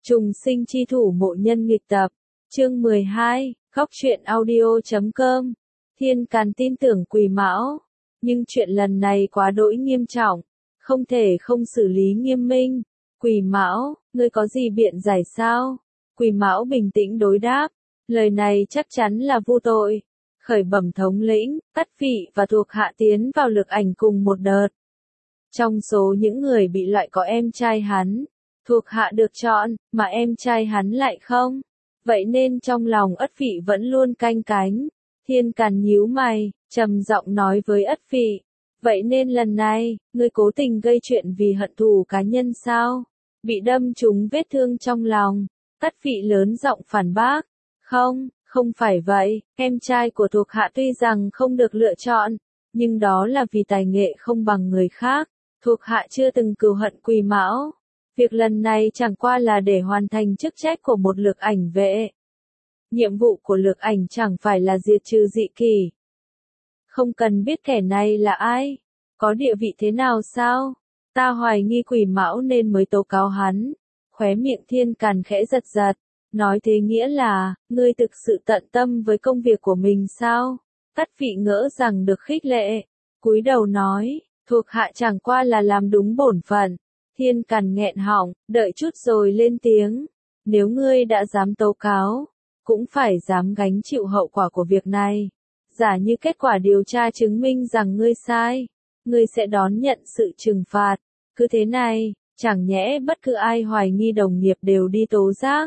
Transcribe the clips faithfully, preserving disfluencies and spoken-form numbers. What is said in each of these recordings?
Trùng sinh chi thủ mộ nhân nghịch tập, chương mười hai, góc truyện audio chấm com. Thiên Càn tin tưởng Quỷ Mão, nhưng chuyện lần này quá đỗi nghiêm trọng, không thể không xử lý nghiêm minh. Quỷ Mão, ngươi có gì biện giải sao? Quỷ Mão bình tĩnh đối đáp, lời này chắc chắn là vô tội. Khởi bẩm thống lĩnh, Tất Phị và thuộc hạ tiến vào lực ảnh cùng một đợt. Trong số những người bị loại có em trai hắn, thuộc hạ được chọn, mà em trai hắn lại không. Vậy nên trong lòng Ất Phị vẫn luôn canh cánh. Thiên Càn nhíu mày, trầm giọng nói với Ất Phị, vậy nên lần này, ngươi cố tình gây chuyện vì hận thù cá nhân sao? Bị đâm trúng vết thương trong lòng. Tất Phị lớn giọng phản bác, không, không phải vậy, em trai của thuộc hạ tuy rằng không được lựa chọn, nhưng đó là vì tài nghệ không bằng người khác, thuộc hạ chưa từng cừu hận Quỷ Mão. Việc lần này chẳng qua là để hoàn thành chức trách của một lực ảnh vệ. Nhiệm vụ của lực ảnh chẳng phải là diệt trừ dị kỷ. Không cần biết kẻ này là ai, có địa vị thế nào sao? Ta hoài nghi Quỷ Mão nên mới tố cáo hắn. Khóe miệng Thiên Càn khẽ giật giật, nói thế nghĩa là, ngươi thực sự tận tâm với công việc của mình sao? Tất Phị ngỡ rằng được khích lệ, cúi đầu nói, thuộc hạ chẳng qua là làm đúng bổn phận. Thiên Càn nghẹn họng, đợi chút rồi lên tiếng, nếu ngươi đã dám tố cáo, cũng phải dám gánh chịu hậu quả của việc này. Giả như kết quả điều tra chứng minh rằng ngươi sai, ngươi sẽ đón nhận sự trừng phạt. Cứ thế này, chẳng nhẽ bất cứ ai hoài nghi đồng nghiệp đều đi tố giác.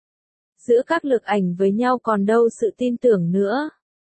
Giữa các lực ảnh với nhau còn đâu sự tin tưởng nữa.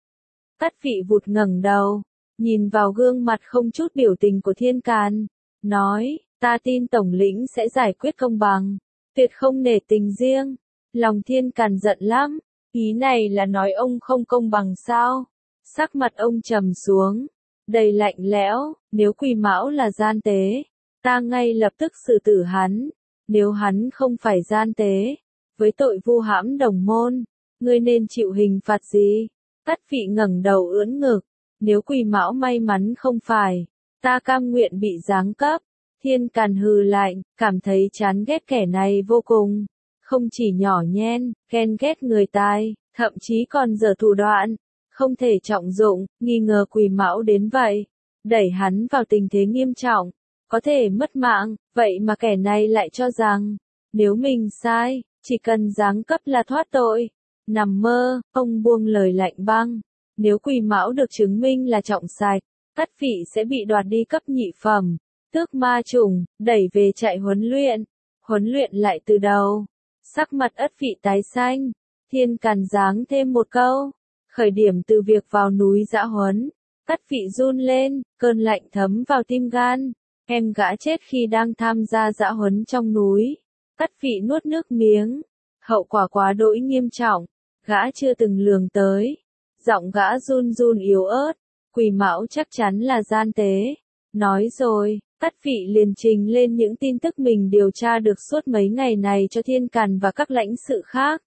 Tất Phị vụt ngẩng đầu, nhìn vào gương mặt không chút biểu tình của Thiên Càn, nói, ta tin tổng lĩnh sẽ giải quyết công bằng, tuyệt không nể tình riêng. Lòng Thiên Càn giận lắm, ý này là nói ông không công bằng sao? Sắc mặt ông trầm xuống, đầy lạnh lẽo, nếu Quỷ Mão là gian tế, ta ngay lập tức xử tử hắn, nếu hắn không phải gian tế, với tội vu hãm đồng môn, ngươi nên chịu hình phạt gì? Tất Phị ngẩng đầu ưỡn ngực, nếu Quỷ Mão may mắn không phải, ta cam nguyện bị giáng cấp. Thiên Càn hừ lạnh, cảm thấy chán ghét kẻ này vô cùng, không chỉ nhỏ nhen, ghen ghét người tài, thậm chí còn giở thủ đoạn, không thể trọng dụng, nghi ngờ Quỷ Mão đến vậy, đẩy hắn vào tình thế nghiêm trọng, có thể mất mạng, vậy mà kẻ này lại cho rằng, nếu mình sai, chỉ cần giáng cấp là thoát tội. Nằm mơ, ông buông lời lạnh băng, nếu Quỷ Mão được chứng minh là trọng sạch, Tất Phị sẽ bị đoạt đi cấp nhị phẩm, tước ma trùng, đẩy về trại huấn luyện, huấn luyện lại từ đầu. Sắc mặt Ất Phị tái xanh, Thiên Càn giáng thêm một câu, khởi điểm từ việc vào núi dã huấn. Tất Phị run lên, cơn lạnh thấm vào tim gan, em gã chết khi đang tham gia dã huấn trong núi. Tất Phị nuốt nước miếng, hậu quả quá đỗi nghiêm trọng, gã chưa từng lường tới. Giọng gã run run yếu ớt, Quỷ Mão chắc chắn là gian tế. Nói rồi, Tất Phị liền trình lên những tin tức mình điều tra được suốt mấy ngày này cho Thiên Càn và các lãnh sự khác.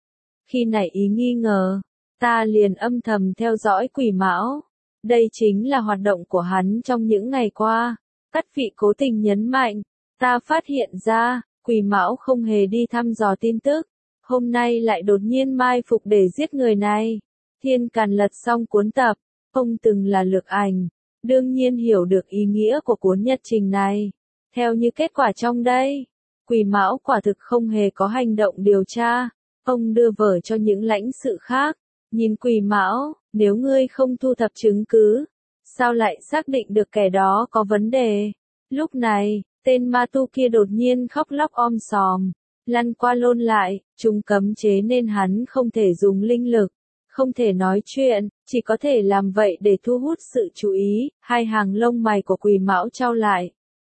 Khi nảy ý nghi ngờ, ta liền âm thầm theo dõi Quỷ Mão. Đây chính là hoạt động của hắn trong những ngày qua. Tất Phị cố tình nhấn mạnh, ta phát hiện ra, Quỷ Mão không hề đi thăm dò tin tức, hôm nay lại đột nhiên mai phục để giết người này. Thiên Càn lật xong cuốn tập, ông từng là lực ảnh, đương nhiên hiểu được ý nghĩa của cuốn nhật trình này. Theo như kết quả trong đây, Quỷ Mão quả thực không hề có hành động điều tra. Ông đưa vở cho những lãnh sự khác, nhìn Quỷ Mão, nếu ngươi không thu thập chứng cứ, sao lại xác định được kẻ đó có vấn đề? Lúc này, tên ma tu kia đột nhiên khóc lóc om sòm, lăn qua lôn lại, chúng cấm chế nên hắn không thể dùng linh lực, không thể nói chuyện, chỉ có thể làm vậy để thu hút sự chú ý. Hai hàng lông mày của Quỷ Mão chau lại.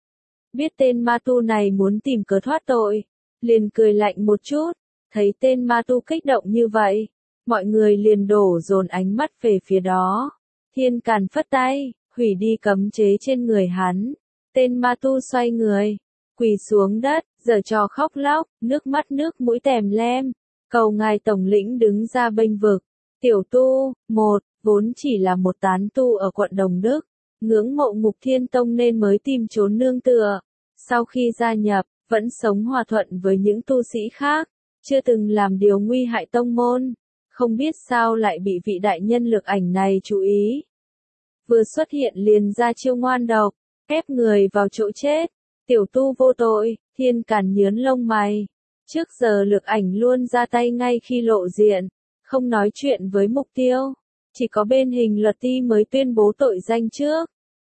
Biết tên ma tu này muốn tìm cớ thoát tội, liền cười lạnh một chút, thấy tên ma tu kích động như vậy, mọi người liền đổ dồn ánh mắt về phía đó. Thiên Càn phất tay, hủy đi cấm chế trên người hắn. Tên ma tu xoay người, quỳ xuống đất, giở trò khóc lóc, nước mắt nước mũi tèm lem, cầu ngài tổng lĩnh đứng ra bênh vực. Tiểu tu, một, vốn chỉ là một tán tu ở quận Đồng Đức, ngưỡng mộ Ngục Thiên Tông nên mới tìm trốn nương tựa. Sau khi gia nhập, vẫn sống hòa thuận với những tu sĩ khác, chưa từng làm điều nguy hại tông môn, không biết sao lại bị vị đại nhân Lược Ảnh này chú ý. Vừa xuất hiện liền ra chiêu ngoan độc, ép người vào chỗ chết, tiểu tu vô tội, Thiên Càn nhướng lông mày. Trước giờ Lược Ảnh luôn ra tay ngay khi lộ diện, không nói chuyện với mục tiêu, chỉ có bên hình luật ti mới tuyên bố tội danh trước.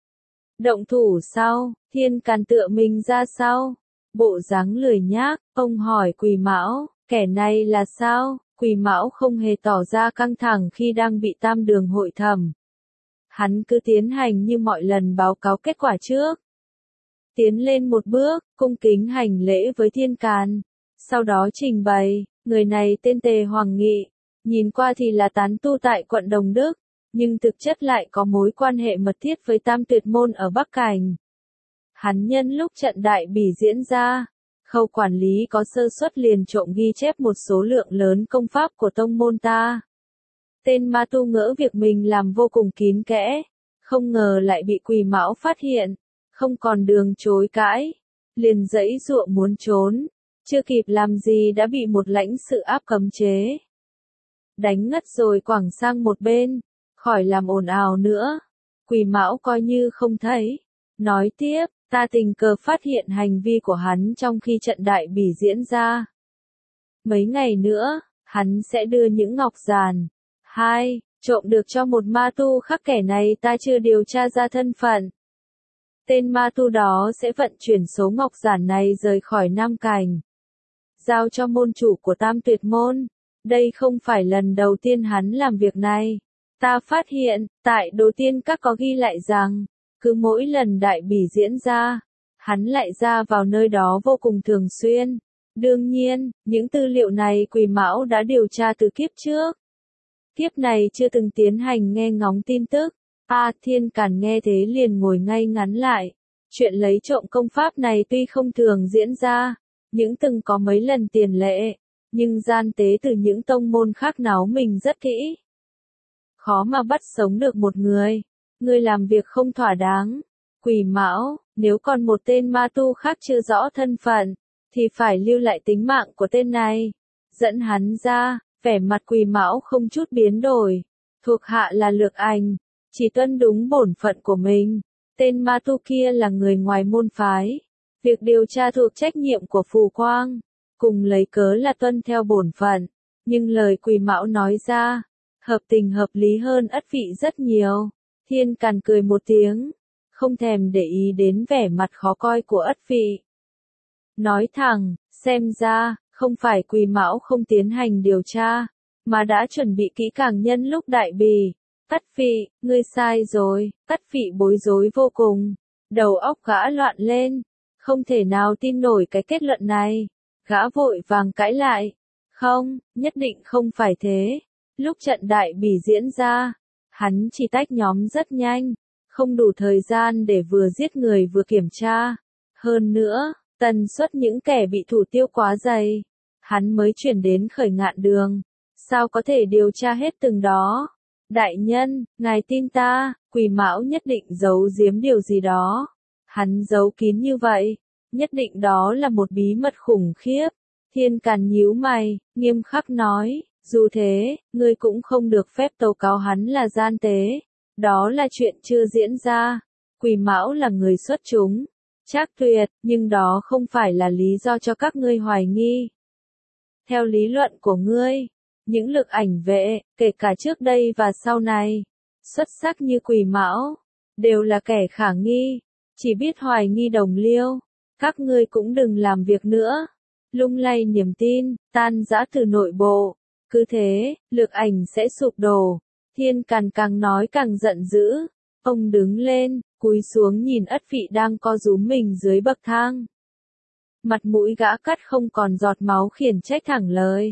Động thủ sau, Thiên Càn tựa mình ra sau, bộ dáng lười nhác, ông hỏi Quỳ Mão, kẻ này là sao? Quỳ Mão không hề tỏ ra căng thẳng khi đang bị Tam Đường hội thẩm. Hắn cứ tiến hành như mọi lần báo cáo kết quả trước. Tiến lên một bước, cung kính hành lễ với Thiên Càn. Sau đó trình bày, người này tên Tề Hoàng Nghị, nhìn qua thì là tán tu tại quận Đồng Đức, nhưng thực chất lại có mối quan hệ mật thiết với Tam Tuyệt Môn ở Bắc Cảnh. Hắn nhân lúc trận đại bỉ diễn ra, khâu quản lý có sơ suất liền trộm ghi chép một số lượng lớn công pháp của tông môn ta. Tên ma tu ngỡ việc mình làm vô cùng kín kẽ, không ngờ lại bị Quỳ Mão phát hiện, không còn đường chối cãi, liền giãy giụa muốn trốn, chưa kịp làm gì đã bị một lãnh sự áp cấm chế. Đánh ngất rồi quẳng sang một bên, khỏi làm ồn ào nữa. Quỳ Mão coi như không thấy, nói tiếp, ta tình cờ phát hiện hành vi của hắn trong khi trận đại bỉ diễn ra. Mấy ngày nữa, hắn sẽ đưa những ngọc giản. Hai, trộm được cho một ma tu khác, kẻ này ta chưa điều tra ra thân phận. Tên ma tu đó sẽ vận chuyển số ngọc giản này rời khỏi Nam Cảnh, giao cho môn chủ của Tam Tuyệt Môn. Đây không phải lần đầu tiên hắn làm việc này. Ta phát hiện, tại Đồ Tiên Các có ghi lại rằng, cứ mỗi lần đại bỉ diễn ra, hắn lại ra vào nơi đó vô cùng thường xuyên. Đương nhiên, những tư liệu này Quỳ Mão đã điều tra từ kiếp trước. Kiếp này chưa từng tiến hành nghe ngóng tin tức. A Thiên Càn nghe thế liền ngồi ngay ngắn lại. Chuyện lấy trộm công pháp này tuy không thường diễn ra, những từng có mấy lần tiền lệ, nhưng gian tế từ những tông môn khác náo mình rất kỹ. Khó mà bắt sống được một người. Người làm việc không thỏa đáng. Quỳ Mão, nếu còn một tên ma tu khác chưa rõ thân phận, thì phải lưu lại tính mạng của tên này. Dẫn hắn ra, vẻ mặt Quỳ Mão không chút biến đổi. Thuộc hạ là Lược Ảnh, chỉ tuân đúng bổn phận của mình. Tên ma tu kia là người ngoài môn phái. Việc điều tra thuộc trách nhiệm của Phù Quang, cùng lấy cớ là tuân theo bổn phận. Nhưng lời Quỳ Mão nói ra, hợp tình hợp lý hơn Ất Vị rất nhiều. Thiên Càn cười một tiếng, không thèm để ý đến vẻ mặt khó coi của Ất Vị. Nói thẳng, xem ra, không phải Quỳ Mão không tiến hành điều tra, mà đã chuẩn bị kỹ càng nhân lúc đại bỉ. Ất Vị, ngươi sai rồi. Ất Vị bối rối vô cùng, đầu óc gã loạn lên, không thể nào tin nổi cái kết luận này. Gã vội vàng cãi lại, không, nhất định không phải thế. Lúc trận đại bỉ diễn ra, hắn chỉ tách nhóm rất nhanh, không đủ thời gian để vừa giết người vừa kiểm tra. Hơn nữa, tần suất những kẻ bị thủ tiêu quá dày, hắn mới chuyển đến Khởi Ngạn Đường, sao có thể điều tra hết từng đó. Đại nhân, ngài tin ta, Quỳ Mão nhất định giấu giếm điều gì đó. Hắn giấu kín như vậy, nhất định đó là một bí mật khủng khiếp. Thiên Càn nhíu mày, nghiêm khắc nói, dù thế, ngươi cũng không được phép tố cáo hắn là gian tế. Đó là chuyện chưa diễn ra. Quỳ Mão là người xuất chúng, Trác Tuyệt, nhưng đó không phải là lý do cho các ngươi hoài nghi. Theo lý luận của ngươi, những Lực Ảnh vệ, kể cả trước đây và sau này, xuất sắc như Quỳ Mão, đều là kẻ khả nghi, chỉ biết hoài nghi đồng liêu. Các ngươi cũng đừng làm việc nữa, lung lay niềm tin, tan rã từ nội bộ. Cứ thế, Lực Ảnh sẽ sụp đổ. Thiên Càn càng nói càng giận dữ. Ông đứng lên, cúi xuống nhìn Ất Vị đang co rúm mình dưới bậc thang. Mặt mũi gã cắt không còn giọt máu, khiển trách thẳng lời.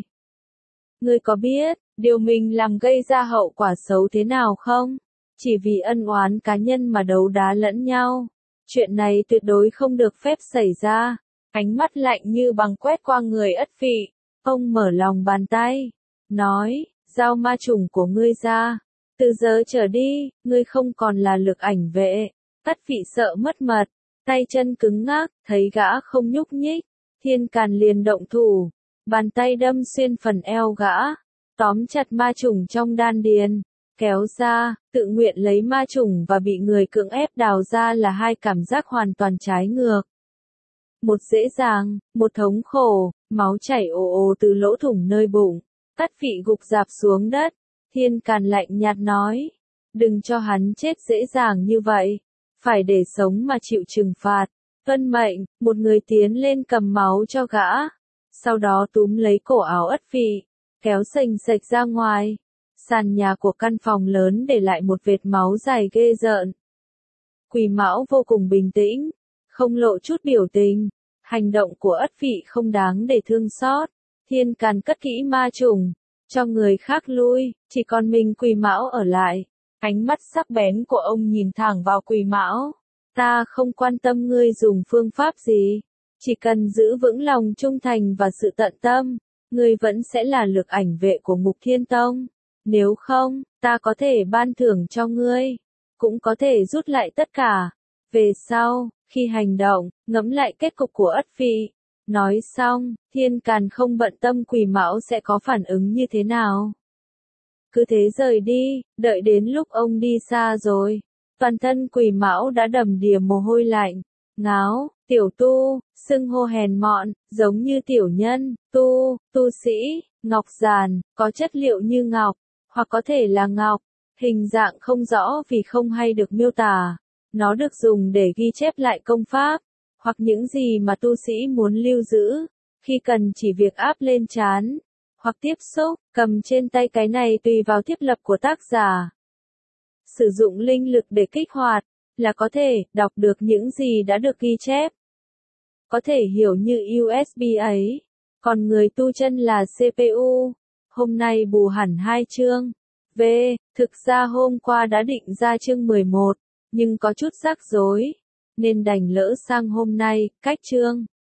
Ngươi có biết, điều mình làm gây ra hậu quả xấu thế nào không? Chỉ vì ân oán cá nhân mà đấu đá lẫn nhau. Chuyện này tuyệt đối không được phép xảy ra. Ánh mắt lạnh như băng quét qua người Ất Vị. Ông mở lòng bàn tay, nói, giao ma trùng của ngươi ra. Từ giờ trở đi, ngươi không còn là Lực Ảnh vệ. Ất Vị sợ mất mật, tay chân cứng ngắc, thấy gã không nhúc nhích, Thiên Càn liền động thủ, bàn tay đâm xuyên phần eo gã, tóm chặt ma trùng trong đan điền, kéo ra, tự nguyện lấy ma trùng và bị người cưỡng ép đào ra là hai cảm giác hoàn toàn trái ngược. Một dễ dàng, một thống khổ, máu chảy ồ ồ từ lỗ thủng nơi bụng, Cát Vị gục rạp xuống đất. Thiên Càn lạnh nhạt nói, đừng cho hắn chết dễ dàng như vậy, phải để sống mà chịu trừng phạt. Tuân mệnh, một người tiến lên cầm máu cho gã, sau đó túm lấy cổ áo Ất Vị, kéo sành sạch ra ngoài. Sàn nhà của căn phòng lớn để lại một vệt máu dài ghê rợn. Quỷ Mão vô cùng bình tĩnh, không lộ chút biểu tình, hành động của Ất Vị không đáng để thương xót. Thiên Càn cất kỹ ma trùng, cho người khác lui, chỉ còn mình Quỷ Mão ở lại. Ánh mắt sắc bén của ông nhìn thẳng vào Quỷ Mão. Ta không quan tâm ngươi dùng phương pháp gì, chỉ cần giữ vững lòng trung thành và sự tận tâm, ngươi vẫn sẽ là lực ảnh vệ của Mục Thiên Tông. Nếu không, ta có thể ban thưởng cho ngươi, cũng có thể rút lại tất cả. Về sau, khi hành động, ngẫm lại kết cục của Ất Vị. Nói xong, Thiên Càn không bận tâm Quỷ Mão sẽ có phản ứng như thế nào. Cứ thế rời đi, đợi đến lúc ông đi xa rồi. Toàn thân Quỷ Mão đã đầm đìa mồ hôi lạnh, ngáo, tiểu tu, xưng hô hèn mọn, giống như tiểu nhân, tu, tu sĩ, ngọc giàn, có chất liệu như ngọc, hoặc có thể là ngọc, hình dạng không rõ vì không hay được miêu tả. Nó được dùng để ghi chép lại công pháp, hoặc những gì mà tu sĩ muốn lưu giữ, khi cần chỉ việc áp lên trán, hoặc tiếp xúc, cầm trên tay. Cái này tùy vào thiết lập của tác giả. Sử dụng linh lực để kích hoạt, là có thể đọc được những gì đã được ghi chép. Có thể hiểu như u ét bê ấy, còn người tu chân là xê pê u. Hôm nay bù hẳn hai chương. V, thực ra hôm qua đã định ra chương mười một, nhưng có chút rắc rối, nên đành lỡ sang hôm nay, cách chương.